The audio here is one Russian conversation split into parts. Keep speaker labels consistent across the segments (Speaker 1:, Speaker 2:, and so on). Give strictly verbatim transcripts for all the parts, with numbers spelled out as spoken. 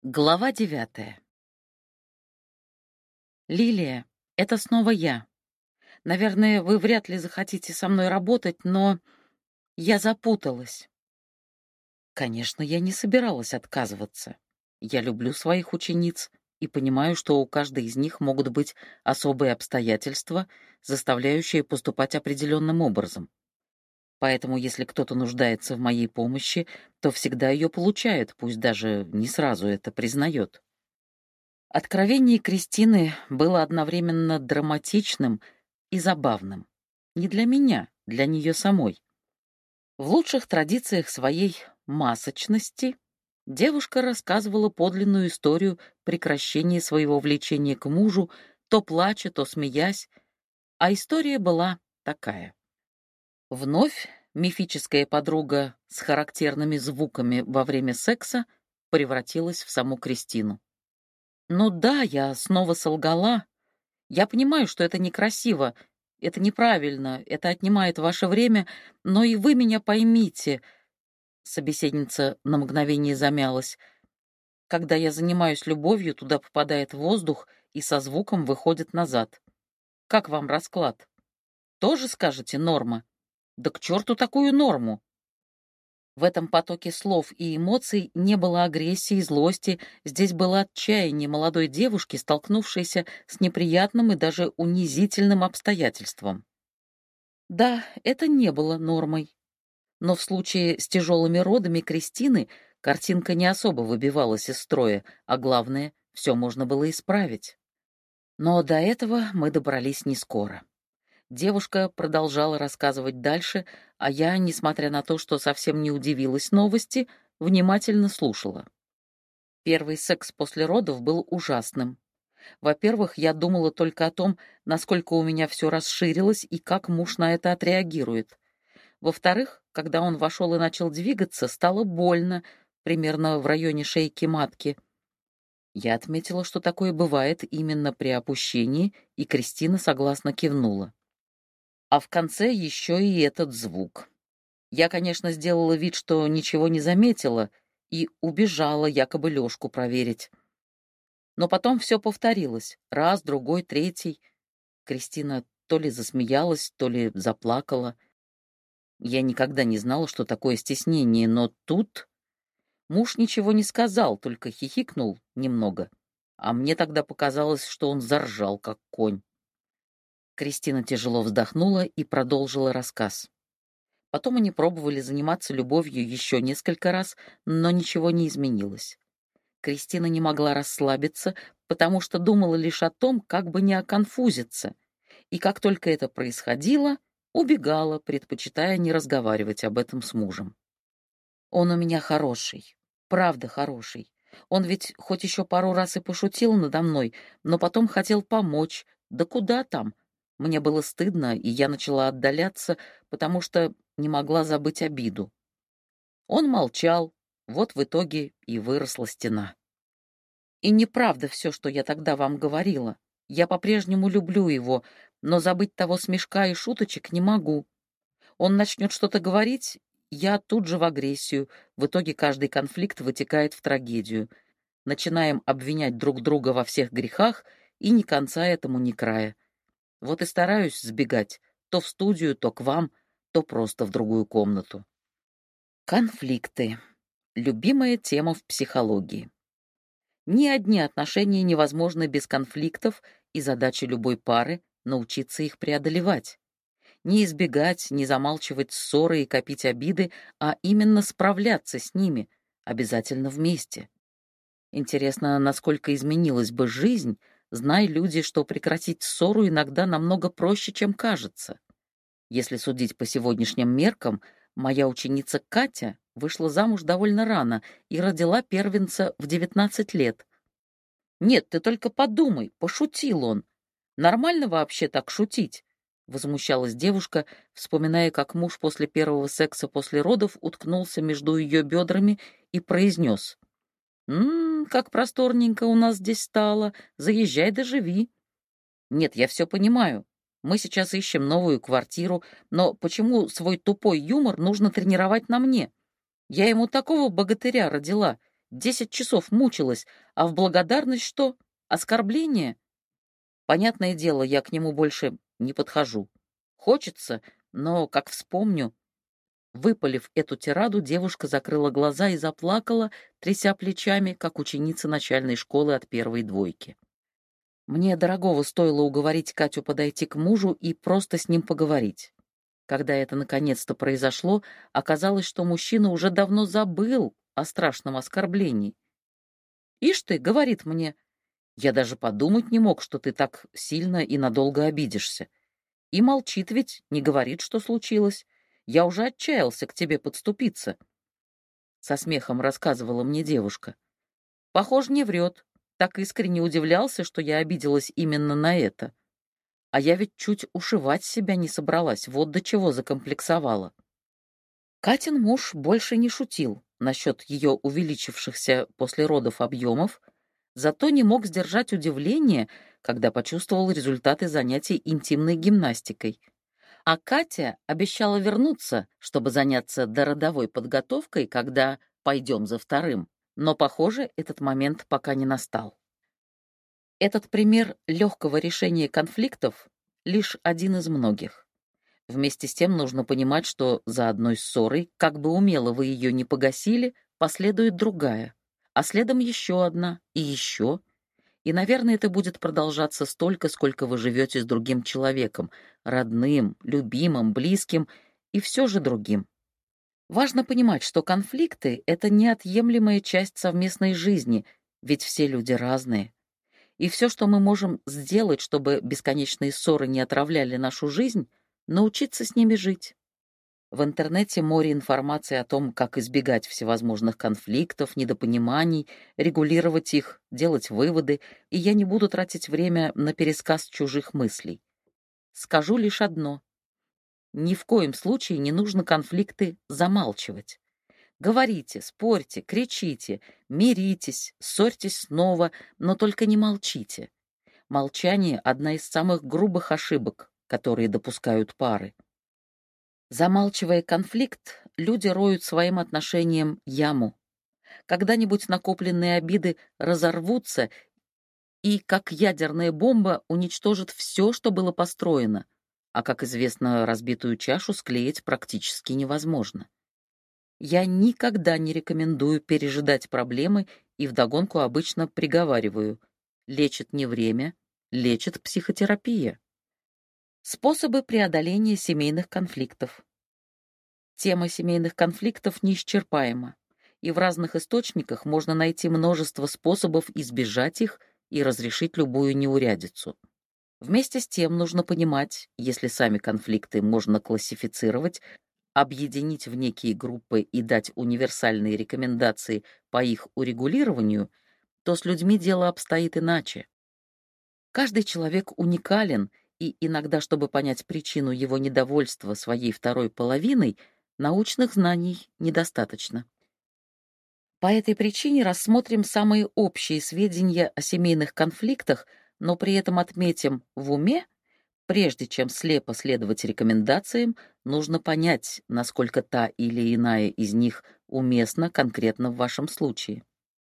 Speaker 1: Глава девятая. Лилия, это снова я. Наверное, вы вряд ли захотите со мной работать, но я запуталась. Конечно, я не собиралась отказываться. Я люблю своих учениц и понимаю, что у каждой из них могут быть особые обстоятельства, заставляющие поступать определенным образом. Поэтому, если кто-то нуждается в моей помощи, то всегда ее получает, пусть даже не сразу это признает. Откровение Кристины было одновременно драматичным и забавным. Не для меня, для нее самой. В лучших традициях своей масочности девушка рассказывала подлинную историю прекращения своего влечения к мужу, то плача, то смеясь, а история была такая. Вновь мифическая подруга с характерными звуками во время секса превратилась в саму Кристину. Ну да, я снова солгала. Я понимаю, что это некрасиво, это неправильно, это отнимает ваше время, но и вы меня поймите. Собеседница на мгновение замялась. Когда я занимаюсь любовью, туда попадает воздух и со звуком выходит назад. Как вам расклад? Тоже скажете норма? Да к черту такую норму! В этом потоке слов и эмоций не было агрессии и злости, здесь было отчаяние молодой девушки, столкнувшейся с неприятным и даже унизительным обстоятельством. Да, это не было нормой. Но в случае с тяжелыми родами Кристины картинка не особо выбивалась из строя, а главное, все можно было исправить. Но до этого мы добрались не скоро. Девушка продолжала рассказывать дальше, а я, несмотря на то, что совсем не удивилась новости, внимательно слушала. Первый секс после родов был ужасным. Во-первых, я думала только о том, насколько у меня все расширилось и как муж на это отреагирует. Во-вторых, когда он вошел и начал двигаться, стало больно, примерно в районе шейки матки. Я отметила, что такое бывает именно при опущении, и Кристина согласно кивнула. А в конце еще и этот звук. Я, конечно, сделала вид, что ничего не заметила, и убежала якобы Лёшку проверить. Но потом все повторилось. Раз, другой, третий. Кристина то ли засмеялась, то ли заплакала. Я никогда не знала, что такое стеснение, но тут муж ничего не сказал, только хихикнул немного. А мне тогда показалось, что он заржал, как конь. Кристина тяжело вздохнула и продолжила рассказ. Потом они пробовали заниматься любовью еще несколько раз, но ничего не изменилось. Кристина не могла расслабиться, потому что думала лишь о том, как бы не оконфузиться, и как только это происходило, убегала, предпочитая не разговаривать об этом с мужем. «Он у меня хороший, правда хороший. Он ведь хоть еще пару раз и пошутил надо мной, но потом хотел помочь. Да куда там? Мне было стыдно, и я начала отдаляться, потому что не могла забыть обиду. Он молчал, вот в итоге и выросла стена. И неправда все, что я тогда вам говорила. Я по-прежнему люблю его, но забыть того смешка и шуточек не могу. Он начнет что-то говорить, я тут же в агрессию. В итоге каждый конфликт вытекает в трагедию. Начинаем обвинять друг друга во всех грехах, и ни конца этому, ни края. Вот и стараюсь сбегать то в студию, то к вам, то просто в другую комнату. Конфликты. Любимая тема в психологии. Ни одни отношения невозможны без конфликтов, и задача любой пары — научиться их преодолевать. Не избегать, не замалчивать ссоры и копить обиды, а именно справляться с ними, обязательно вместе. Интересно, насколько изменилась бы жизнь, зная люди, что прекратить ссору иногда намного проще, чем кажется. Если судить по сегодняшним меркам, моя ученица Катя вышла замуж довольно рано и родила первенца в девятнадцать лет. «Нет, ты только подумай, пошутил он. Нормально вообще так шутить?» — возмущалась девушка, вспоминая, как муж после первого секса после родов уткнулся между ее бедрами и произнес: «М-м, как просторненько у нас здесь стало, заезжай да живи». Нет, я все понимаю. Мы сейчас ищем новую квартиру, но почему свой тупой юмор нужно тренировать на мне? Я ему такого богатыря родила. Десять часов мучилась, а в благодарность что? Оскорбление? Понятное дело, я к нему больше не подхожу. Хочется, но, как вспомню, выпалив эту тираду, девушка закрыла глаза и заплакала, тряся плечами, как ученица начальной школы от первой двойки. Мне дорогого стоило уговорить Катю подойти к мужу и просто с ним поговорить. Когда это наконец-то произошло, оказалось, что мужчина уже давно забыл о страшном оскорблении. «Ишь ты», — говорит мне, — «я даже подумать не мог, что ты так сильно и надолго обидишься». И молчит ведь, не говорит, что случилось. Я уже отчаялся к тебе подступиться. Со смехом рассказывала мне девушка. Похоже, не врет. Так искренне удивлялся, что я обиделась именно на это. А я ведь чуть ушивать себя не собралась, вот до чего закомплексовала. Катин муж больше не шутил насчет ее увеличившихся после родов объемов, зато не мог сдержать удивление, когда почувствовал результаты занятий интимной гимнастикой. А Катя обещала вернуться, чтобы заняться дородовой подготовкой, когда пойдем за вторым. Но, похоже, этот момент пока не настал. Этот пример легкого решения конфликтов — лишь один из многих. Вместе с тем нужно понимать, что за одной ссорой, как бы умело вы ее не погасили, последует другая, а следом еще одна и еще. И, наверное, это будет продолжаться столько, сколько вы живете с другим человеком, родным, любимым, близким и все же другим. Важно понимать, что конфликты — это неотъемлемая часть совместной жизни, ведь все люди разные. И все, что мы можем сделать, чтобы бесконечные ссоры не отравляли нашу жизнь, научиться с ними жить. В интернете море информации о том, как избегать всевозможных конфликтов, недопониманий, регулировать их, делать выводы, и я не буду тратить время на пересказ чужих мыслей. Скажу лишь одно. Ни в коем случае не нужно конфликты замалчивать. Говорите, спорьте, кричите, миритесь, ссорьтесь снова, но только не молчите. Молчание — одна из самых грубых ошибок, которые допускают пары. Замалчивая конфликт, люди роют своим отношениям яму. Когда-нибудь накопленные обиды разорвутся и, как ядерная бомба, уничтожат все, что было построено. А, как известно, разбитую чашу склеить практически невозможно. Я никогда не рекомендую пережидать проблемы и вдогонку обычно приговариваю: лечит не время, лечит психотерапия. Способы преодоления семейных конфликтов. Тема семейных конфликтов неисчерпаема, и в разных источниках можно найти множество способов избежать их и разрешить любую неурядицу. Вместе с тем нужно понимать, если сами конфликты можно классифицировать, объединить в некие группы и дать универсальные рекомендации по их урегулированию, то с людьми дело обстоит иначе. Каждый человек уникален, и иногда, чтобы понять причину его недовольства своей второй половиной, научных знаний недостаточно. По этой причине рассмотрим самые общие сведения о семейных конфликтах, но при этом отметим в уме, прежде чем слепо следовать рекомендациям, нужно понять, насколько та или иная из них уместна конкретно в вашем случае.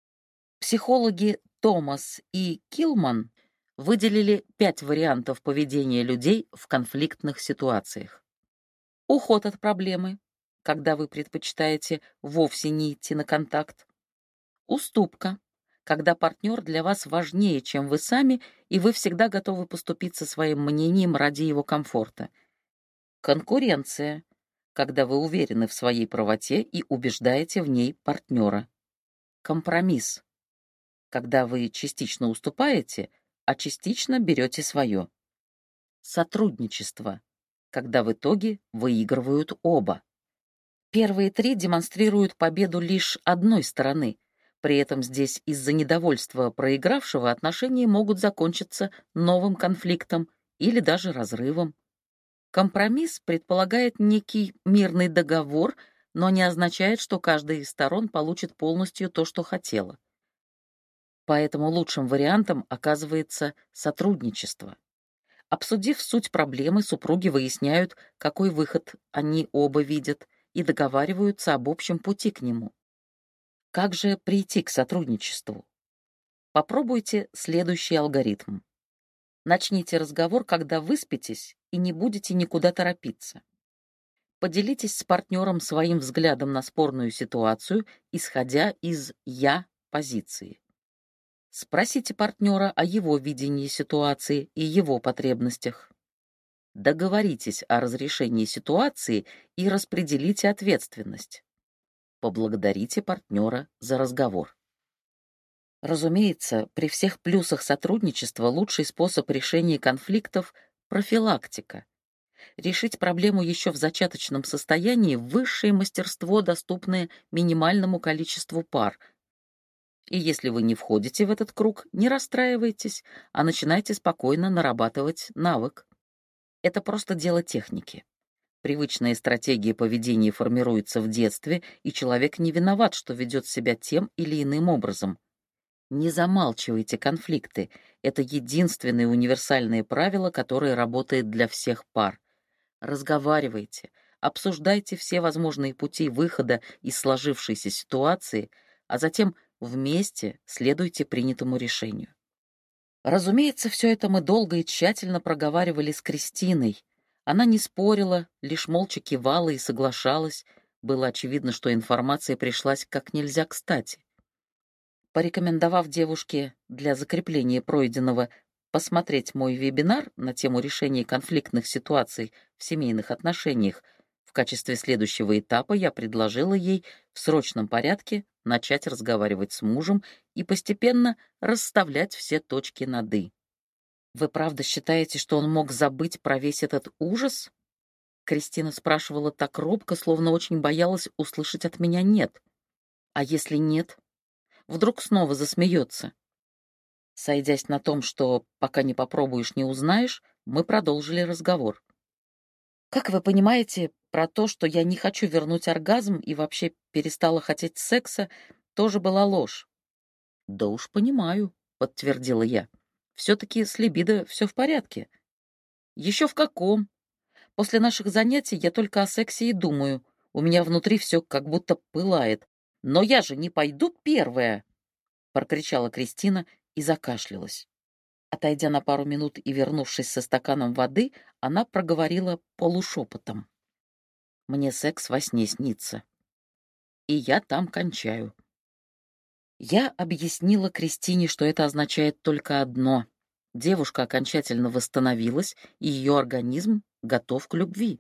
Speaker 1: Психологи Томас и Килман выделили пять вариантов поведения людей в конфликтных ситуациях. Уход от проблемы, когда вы предпочитаете вовсе не идти на контакт. Уступка, когда партнер для вас важнее, чем вы сами, и вы всегда готовы поступиться своим мнением ради его комфорта. Конкуренция, когда вы уверены в своей правоте и убеждаете в ней партнера. Компромисс, когда вы частично уступаете, а частично берете свое. Сотрудничество, когда в итоге выигрывают оба. Первые три демонстрируют победу лишь одной стороны. При этом здесь из-за недовольства проигравшего отношения могут закончиться новым конфликтом или даже разрывом. Компромисс предполагает некий мирный договор, но не означает, что каждая из сторон получит полностью то, что хотела. Поэтому лучшим вариантом оказывается сотрудничество. Обсудив суть проблемы, супруги выясняют, какой выход они оба видят, и договариваются об общем пути к нему. Как же прийти к сотрудничеству? Попробуйте следующий алгоритм. Начните разговор, когда выспитесь и не будете никуда торопиться. Поделитесь с партнером своим взглядом на спорную ситуацию, исходя из «я» позиции. Спросите партнера о его видении ситуации и его потребностях. Договоритесь о разрешении ситуации и распределите ответственность. Поблагодарите партнера за разговор. Разумеется, при всех плюсах сотрудничества лучший способ решения конфликтов — профилактика. Решить проблему еще в зачаточном состоянии — высшее мастерство, доступное минимальному количеству пар. И если вы не входите в этот круг, не расстраивайтесь, а начинайте спокойно нарабатывать навык. Это просто дело техники. Привычные стратегии поведения формируются в детстве, и человек не виноват, что ведет себя тем или иным образом. Не замалчивайте конфликты. Это единственное универсальное правило, которое работает для всех пар. Разговаривайте, обсуждайте все возможные пути выхода из сложившейся ситуации, а затем вместе следуйте принятому решению. Разумеется, все это мы долго и тщательно проговаривали с Кристиной. Она не спорила, лишь молча кивала и соглашалась. Было очевидно, что информация пришлась как нельзя кстати. Порекомендовав девушке для закрепления пройденного посмотреть мой вебинар на тему решения конфликтных ситуаций в семейных отношениях, в качестве следующего этапа я предложила ей в срочном порядке начать разговаривать с мужем и постепенно расставлять все точки над «и». «Вы правда считаете, что он мог забыть про весь этот ужас?» Кристина спрашивала так робко, словно очень боялась услышать от меня «нет». «А если нет? Вдруг снова засмеется?» Сойдясь на том, что пока не попробуешь, не узнаешь, мы продолжили разговор. «Как вы понимаете, про то, что я не хочу вернуть оргазм и вообще перестала хотеть секса, тоже была ложь?» «Да уж понимаю», — подтвердила я. «Все-таки с либидо все в порядке». «Еще в каком? После наших занятий я только о сексе и думаю. У меня внутри все как будто пылает. Но я же не пойду первая!» — прокричала Кристина и закашлялась. Отойдя на пару минут и вернувшись со стаканом воды, она проговорила полушепотом. «Мне секс во сне снится. И я там кончаю». Я объяснила Кристине, что это означает только одно. Девушка окончательно восстановилась, и ее организм готов к любви.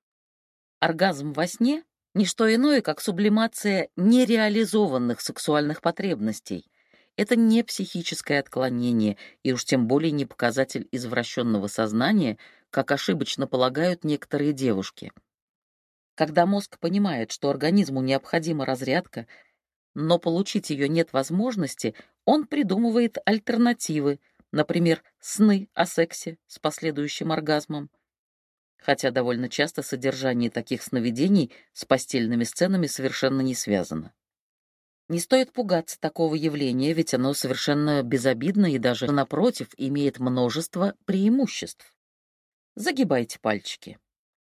Speaker 1: Оргазм во сне — ничто иное, как сублимация нереализованных сексуальных потребностей. Это не психическое отклонение, и уж тем более не показатель извращенного сознания, как ошибочно полагают некоторые девушки. Когда мозг понимает, что организму необходима разрядка, но получить ее нет возможности, он придумывает альтернативы, например, сны о сексе с последующим оргазмом. Хотя довольно часто содержание таких сновидений с постельными сценами совершенно не связано. Не стоит пугаться такого явления, ведь оно совершенно безобидно и даже, напротив, имеет множество преимуществ. Загибайте пальчики.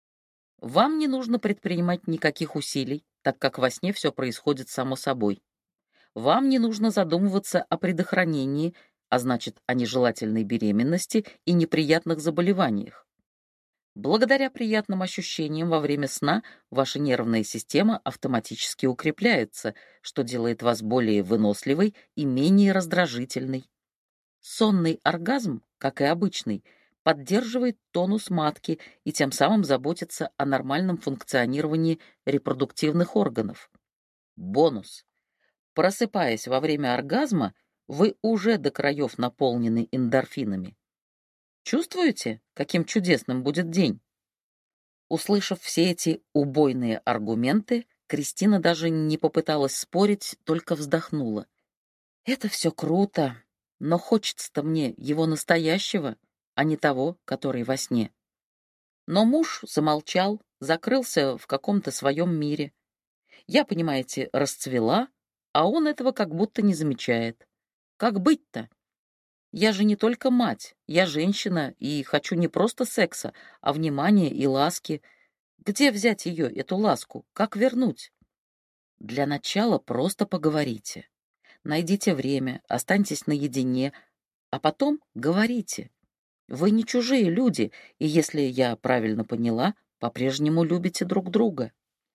Speaker 1: Вам не нужно предпринимать никаких усилий, так как во сне все происходит само собой. Вам не нужно задумываться о предохранении, а значит, о нежелательной беременности и неприятных заболеваниях. Благодаря приятным ощущениям во время сна ваша нервная система автоматически укрепляется, что делает вас более выносливой и менее раздражительной. Сонный оргазм, как и обычный, поддерживает тонус матки и тем самым заботится о нормальном функционировании репродуктивных органов. Бонус. Просыпаясь во время оргазма, вы уже до краев наполнены эндорфинами. Чувствуете, каким чудесным будет день? Услышав все эти убойные аргументы, Кристина даже не попыталась спорить, только вздохнула. «Это все круто, но хочется-то мне его настоящего, а не того, который во сне». Но муж замолчал, закрылся в каком-то своем мире. Я, понимаете, расцвела, а он этого как будто не замечает. Как быть-то? Я же не только мать, я женщина и хочу не просто секса, а внимания и ласки. Где взять ее, эту ласку? Как вернуть? Для начала просто поговорите. Найдите время, останьтесь наедине, а потом говорите. Вы не чужие люди, и, если я правильно поняла, по-прежнему любите друг друга.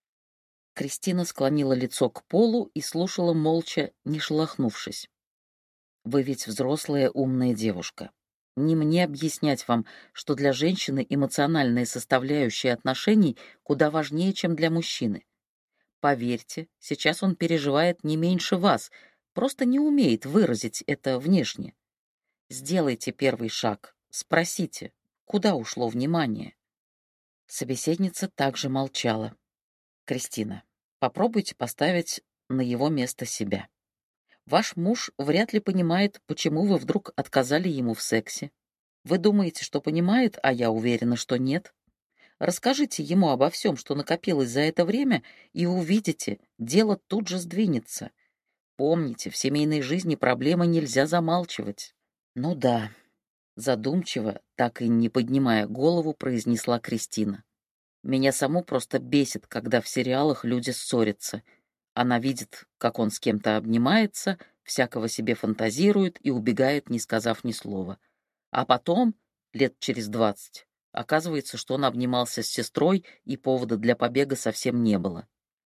Speaker 1: Кристина склонила лицо к полу и слушала молча, не шелохнувшись. Вы ведь взрослая умная девушка. Не мне объяснять вам, что для женщины эмоциональная составляющая отношений куда важнее, чем для мужчины. Поверьте, сейчас он переживает не меньше вас, просто не умеет выразить это внешне. Сделайте первый шаг, спросите, куда ушло внимание. Собеседница также молчала. Кристина, попробуйте поставить на его место себя. Ваш муж вряд ли понимает, почему вы вдруг отказали ему в сексе. Вы думаете, что понимает, а я уверена, что нет. Расскажите ему обо всем, что накопилось за это время, и увидите, дело тут же сдвинется. Помните, в семейной жизни проблемы нельзя замалчивать. Ну да, задумчиво, так и не поднимая голову, произнесла Кристина. Меня саму просто бесит, когда в сериалах люди ссорятся. Она видит, как он с кем-то обнимается, всякого себе фантазирует и убегает, не сказав ни слова. А потом, лет через двадцать, оказывается, что он обнимался с сестрой, и повода для побега совсем не было.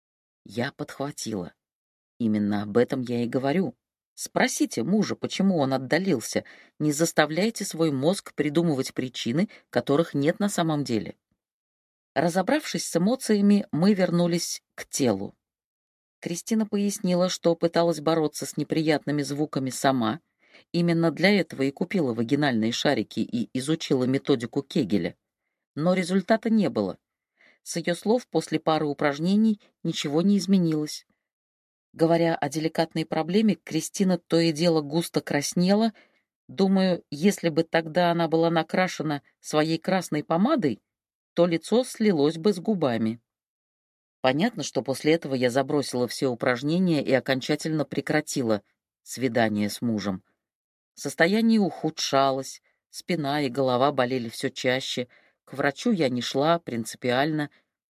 Speaker 1: Я подхватила. Именно об этом я и говорю. Спросите мужа, почему он отдалился. Не заставляйте свой мозг придумывать причины, которых нет на самом деле. Разобравшись с эмоциями, мы вернулись к телу. Кристина пояснила, что пыталась бороться с неприятными звуками сама. Именно для этого и купила вагинальные шарики и изучила методику Кегеля. Но результата не было. С ее слов, после пары упражнений ничего не изменилось. Говоря о деликатной проблеме, Кристина то и дело густо краснела. Думаю, если бы тогда она была накрашена своей красной помадой, то лицо слилось бы с губами. Понятно, что после этого я забросила все упражнения и окончательно прекратила свидание с мужем. Состояние ухудшалось, спина и голова болели все чаще. К врачу я не шла принципиально.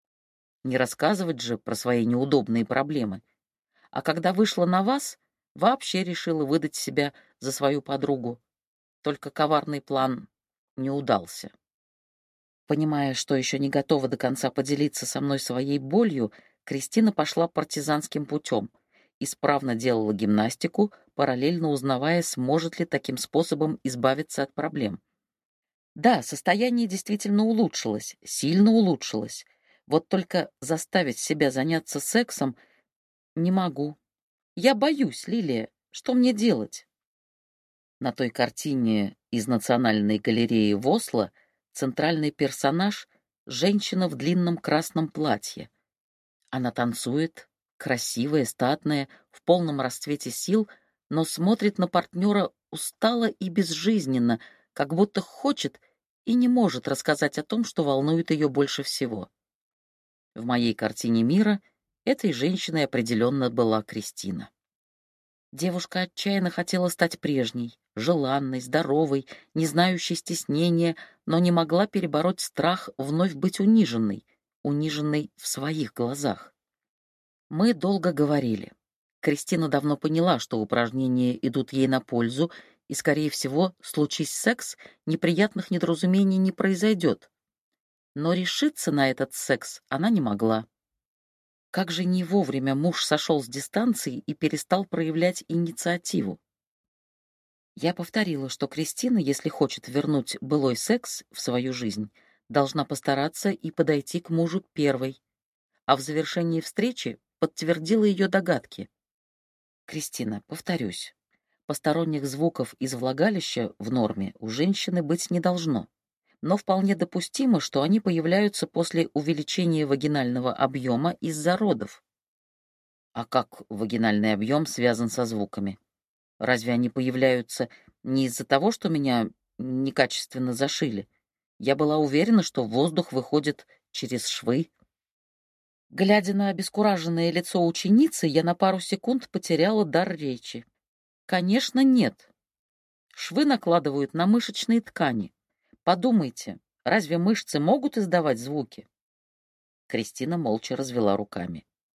Speaker 1: Не рассказывать же про свои неудобные проблемы. А когда вышла на вас, вообще решила выдать себя за свою подругу. Только коварный план не удался. Понимая, что еще не готова до конца поделиться со мной своей болью, Кристина пошла партизанским путем. Исправно делала гимнастику, параллельно узнавая, сможет ли таким способом избавиться от проблем. Да, состояние действительно улучшилось, сильно улучшилось. Вот только заставить себя заняться сексом не могу. Я боюсь, Лилия. Что мне делать? На той картине из Национальной галереи в Осло центральный персонаж — женщина в длинном красном платье. Она танцует, красивая, статная, в полном расцвете сил, но смотрит на партнера устало и безжизненно, как будто хочет и не может рассказать о том, что волнует ее больше всего. В моей картине мира этой женщиной определенно была Кристина. Девушка отчаянно хотела стать прежней, желанной, здоровой, не знающей стеснения, но не могла перебороть страх вновь быть униженной, униженной в своих глазах. Мы долго говорили. Кристина давно поняла, что упражнения идут ей на пользу, и, скорее всего, случись секс, неприятных недоразумений не произойдет. Но решиться на этот секс она не могла. Как же не вовремя муж сошел с дистанции и перестал проявлять инициативу. Я повторила, что Кристина, если хочет вернуть былой секс в свою жизнь, должна постараться и подойти к мужу первой, а в завершении встречи подтвердила ее догадки. «Кристина, повторюсь, посторонних звуков из влагалища в норме у женщины быть не должно, но вполне допустимо, что они появляются после увеличения вагинального объема из-за родов». А как вагинальный объем связан со звуками? Разве они появляются не из-за того, что меня некачественно зашили? Я была уверена, что воздух выходит через швы. Глядя на обескураженное лицо ученицы, я на пару секунд потеряла дар речи. Конечно, нет. Швы накладывают на мышечные ткани. Подумайте, разве мышцы могут издавать звуки? Кристина молча развела руками.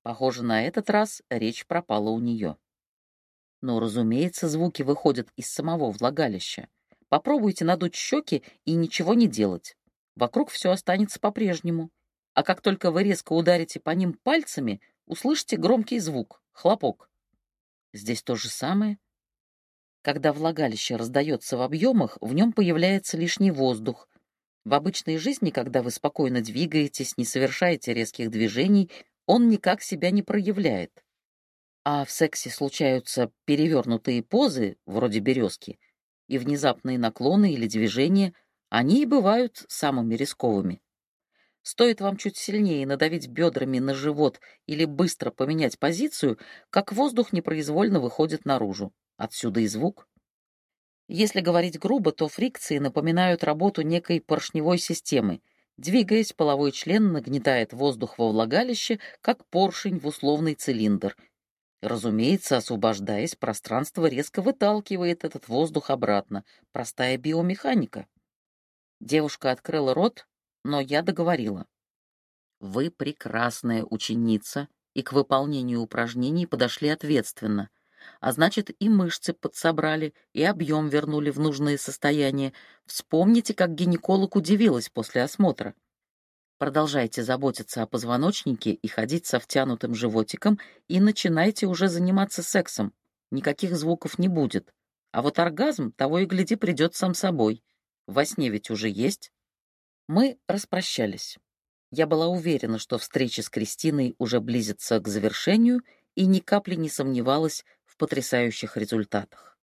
Speaker 1: Похоже, на этот раз речь пропала у нее. Но, разумеется, звуки выходят из самого влагалища. Попробуйте надуть щеки и ничего не делать. Вокруг все останется по-прежнему. А как только вы резко ударите по ним пальцами, услышите громкий звук — хлопок. Здесь то же самое. Когда влагалище раздается в объемах, в нем появляется лишний воздух. В обычной жизни, когда вы спокойно двигаетесь, не совершаете резких движений, он никак себя не проявляет. А в сексе случаются перевернутые позы, вроде березки, и внезапные наклоны или движения, они и бывают самыми рисковыми. Стоит вам чуть сильнее надавить бедрами на живот или быстро поменять позицию, как воздух непроизвольно выходит наружу. Отсюда и звук. Если говорить грубо, то фрикции напоминают работу некой поршневой системы. Двигаясь, половой член нагнетает воздух во влагалище, как поршень в условный цилиндр. Разумеется, освобождаясь, пространство резко выталкивает этот воздух обратно. Простая биомеханика. Девушка открыла рот, но я договорила. Вы прекрасная ученица и к выполнению упражнений подошли ответственно. А значит, и мышцы подсобрали, и объем вернули в нужное состояние. Вспомните, как гинеколог удивилась после осмотра. Продолжайте заботиться о позвоночнике и ходить со втянутым животиком, и начинайте уже заниматься сексом. Никаких звуков не будет. А вот оргазм, того и гляди, придет сам собой. Во сне ведь уже есть. Мы распрощались. Я была уверена, что встреча с Кристиной уже близится к завершению, и ни капли не сомневалась в потрясающих результатах.